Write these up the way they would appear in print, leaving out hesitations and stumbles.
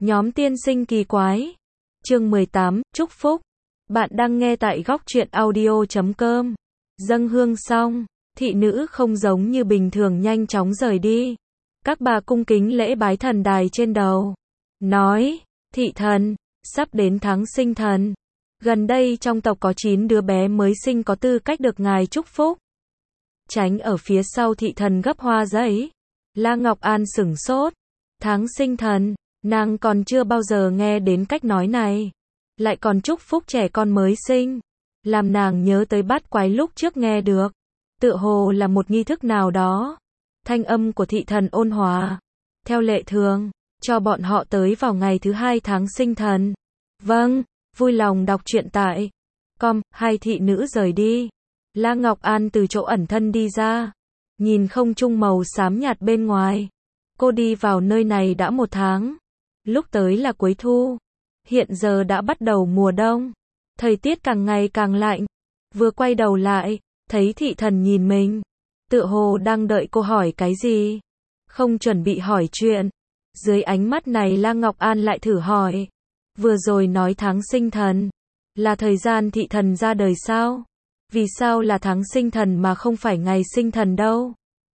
Nhóm tiên sinh kỳ quái. Chương 18, chúc phúc. Bạn đang nghe tại góc truyện audio.com. Dâng hương xong, thị nữ không giống như bình thường nhanh chóng rời đi. Các bà cung kính lễ bái thần đài trên đầu. Nói, thị thần, sắp đến tháng sinh thần. Gần đây trong tộc có 9 đứa bé mới sinh có tư cách được ngài chúc phúc. Tránh ở phía sau thị thần gấp hoa giấy. La Ngọc An sửng sốt. Tháng sinh thần, nàng còn chưa bao giờ nghe đến cách nói này. Lại còn chúc phúc trẻ con mới sinh. Làm nàng nhớ tới bát quái lúc trước nghe được. Tựa hồ là một nghi thức nào đó. Thanh âm của thị thần ôn hòa. Theo lệ thường, cho bọn họ tới vào ngày thứ 2 tháng sinh thần. Vâng, vui lòng đọc truyện tại com. Hai thị nữ rời đi. La Ngọc An từ chỗ ẩn thân đi ra. Nhìn không trung màu xám nhạt bên ngoài. Cô đi vào nơi này đã 1 tháng. Lúc tới là cuối thu. Hiện giờ đã bắt đầu mùa đông. Thời tiết càng ngày càng lạnh. Vừa quay đầu lại, thấy thị thần nhìn mình. Tựa hồ đang đợi cô hỏi cái gì. Không chuẩn bị hỏi chuyện. Dưới ánh mắt này La Ngọc An lại thử hỏi. Vừa rồi nói tháng sinh thần. Là thời gian thị thần ra đời sao? Vì sao là tháng sinh thần mà không phải ngày sinh thần đâu?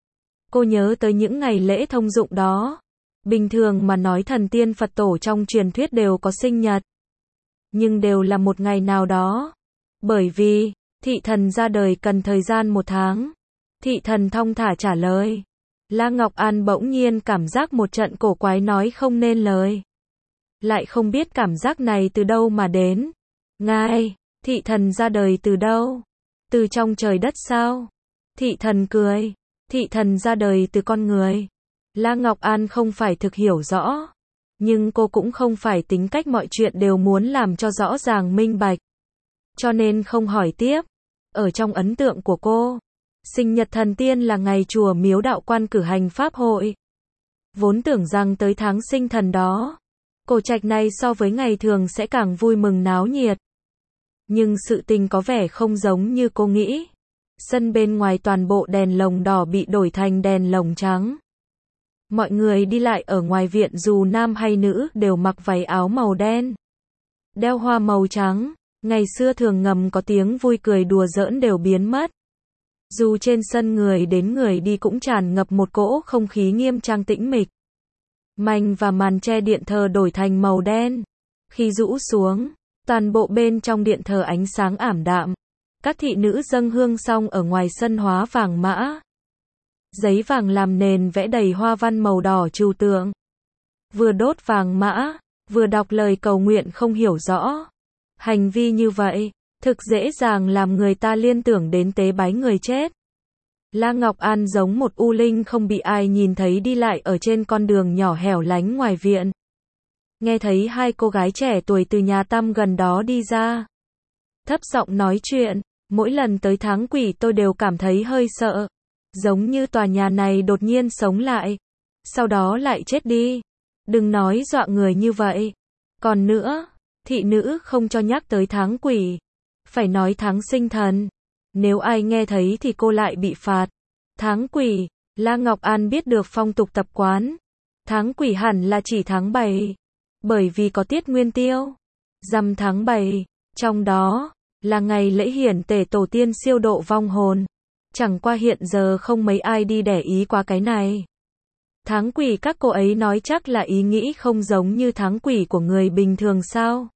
Cô nhớ tới những ngày lễ thông dụng đó. Bình thường mà nói thần tiên Phật tổ trong truyền thuyết đều có sinh nhật. Nhưng đều là một ngày nào đó. Bởi vì, thị thần ra đời cần thời gian 1 tháng. Thị thần thong thả trả lời. La Ngọc An bỗng nhiên cảm giác một trận cổ quái nói không nên lời. Lại không biết cảm giác này từ đâu mà đến. Ngài, thị thần ra đời từ đâu? Từ trong trời đất sao? Thị thần cười. Thị thần ra đời từ con người. La Ngọc An không phải thực hiểu rõ. Nhưng cô cũng không phải tính cách mọi chuyện đều muốn làm cho rõ ràng minh bạch. Cho nên không hỏi tiếp. Ở trong ấn tượng của cô, sinh nhật thần tiên là ngày chùa miếu đạo quan cử hành pháp hội. Vốn tưởng rằng tới tháng sinh thần đó, cổ trạch này so với ngày thường sẽ càng vui mừng náo nhiệt. Nhưng sự tình có vẻ không giống như cô nghĩ. Sân bên ngoài toàn bộ đèn lồng đỏ bị đổi thành đèn lồng trắng. Mọi người đi lại ở ngoài viện dù nam hay nữ đều mặc váy áo màu đen. Đeo hoa màu trắng. Ngày xưa thường ngầm có tiếng vui cười đùa giỡn đều biến mất. Dù trên sân người đến người đi cũng tràn ngập một cỗ không khí nghiêm trang tĩnh mịch. Mành và màn che điện thờ đổi thành màu đen. Khi rũ xuống, toàn bộ bên trong điện thờ ánh sáng ảm đạm. Các thị nữ dâng hương xong ở ngoài sân hóa vàng mã. Giấy vàng làm nền vẽ đầy hoa văn màu đỏ trừu tượng. Vừa đốt vàng mã, vừa đọc lời cầu nguyện không hiểu rõ. Hành vi như vậy, thực dễ dàng làm người ta liên tưởng đến tế bái người chết. La Ngọc An giống một u linh không bị ai nhìn thấy đi lại ở trên con đường nhỏ hẻo lánh ngoài viện. Nghe thấy 2 cô gái trẻ tuổi từ nhà tăm gần đó đi ra. Thấp giọng nói chuyện, mỗi lần tới tháng Quỷ tôi đều cảm thấy hơi sợ. Giống như tòa nhà này đột nhiên sống lại. Sau đó lại chết đi. Đừng nói dọa người như vậy. Còn nữa, thị nữ không cho nhắc tới tháng Quỷ. Phải nói tháng sinh thần. Nếu ai nghe thấy thì cô lại bị phạt. Tháng Quỷ, La Ngọc An biết được phong tục tập quán. Tháng Quỷ hẳn là chỉ tháng 7. Bởi vì có tiết nguyên tiêu. Rằm tháng 7, trong đó, là ngày lễ hiển tề tổ tiên siêu độ vong hồn. Chẳng qua hiện giờ không mấy ai đi để ý qua cái này. Tháng Quỷ các cô ấy nói chắc là ý nghĩ không giống như tháng Quỷ của người bình thường sao.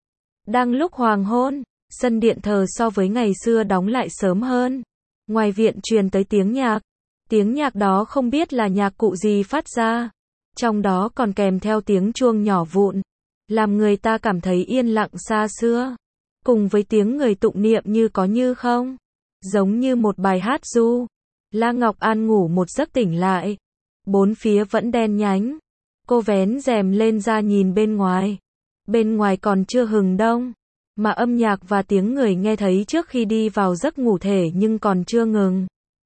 Đang lúc hoàng hôn, sân điện thờ so với ngày xưa đóng lại sớm hơn. Ngoài viện truyền tới tiếng nhạc. Tiếng nhạc đó không biết là nhạc cụ gì phát ra. Trong đó còn kèm theo tiếng chuông nhỏ vụn. Làm người ta cảm thấy yên lặng xa xưa. Cùng với tiếng người tụng niệm như có như không. Giống như một bài hát ru. La Ngọc An ngủ một giấc tỉnh lại. 4 phía vẫn đen nhánh. Cô vén rèm lên ra nhìn bên ngoài. Bên ngoài còn chưa hừng đông. Mà âm nhạc và tiếng người nghe thấy trước khi đi vào giấc ngủ thể nhưng còn chưa ngừng.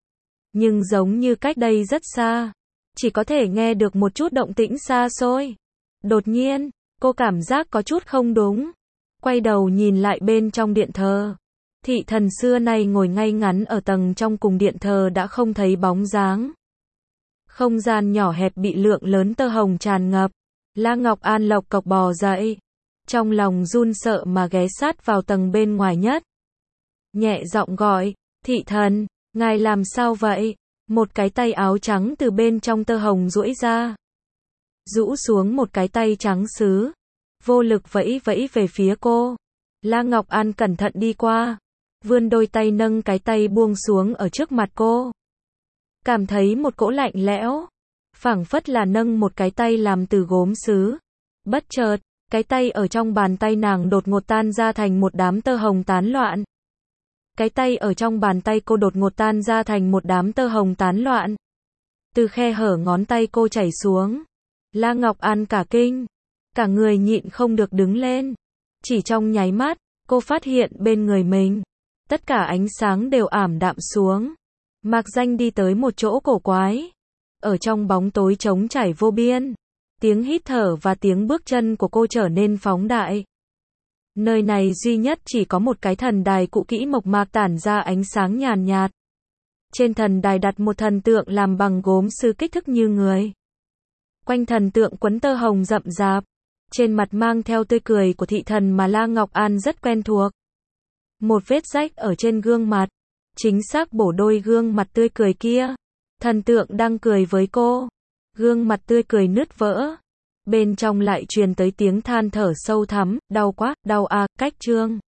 Nhưng giống như cách đây rất xa. Chỉ có thể nghe được một chút động tĩnh xa xôi. Đột nhiên, cô cảm giác có chút không đúng. Quay đầu nhìn lại bên trong điện thờ. Thị thần xưa nay ngồi ngay ngắn ở tầng trong cùng điện thờ đã không thấy bóng dáng. Không gian nhỏ hẹp bị lượng lớn tơ hồng tràn ngập. La Ngọc An lộc cộc bò dậy, trong lòng run sợ mà ghé sát vào tầng bên ngoài nhất. Nhẹ giọng gọi, thị thần, ngài làm sao vậy? Một cái tay áo trắng từ bên trong tơ hồng duỗi ra. Rũ xuống một cái tay trắng sứ. Vô lực vẫy vẫy về phía cô. La Ngọc An cẩn thận đi qua. Vươn đôi tay nâng cái tay buông xuống ở trước mặt cô. Cảm thấy một cỗ lạnh lẽo. Phảng phất là nâng một cái tay làm từ gốm sứ. Bất chợt, cái tay ở trong bàn tay nàng đột ngột tan ra thành một đám tơ hồng tán loạn. Cái tay ở trong bàn tay cô đột ngột tan ra thành một đám tơ hồng tán loạn. Từ khe hở ngón tay cô chảy xuống. La Ngọc An cả kinh. Cả người nhịn không được đứng lên. Chỉ trong nháy mắt, cô phát hiện bên người mình. Tất cả ánh sáng đều ảm đạm xuống. Mạc Danh đi tới một chỗ cổ quái. Ở trong bóng tối trống trải vô biên. Tiếng hít thở và tiếng bước chân của cô trở nên phóng đại. Nơi này duy nhất chỉ có một cái thần đài cũ kỹ mộc mạc tản ra ánh sáng nhàn nhạt. Trên thần đài đặt một thần tượng làm bằng gốm sứ kích thước như người. Quanh thần tượng quấn tơ hồng rậm rạp. Trên mặt mang theo tươi cười của thị thần mà La Ngọc An rất quen thuộc. Một vết rách ở trên gương mặt. Chính xác bổ đôi gương mặt tươi cười kia. Thần tượng đang cười với cô. Gương mặt tươi cười nứt vỡ. Bên trong lại truyền tới tiếng than thở sâu thắm, đau quá, đau à, cách trương.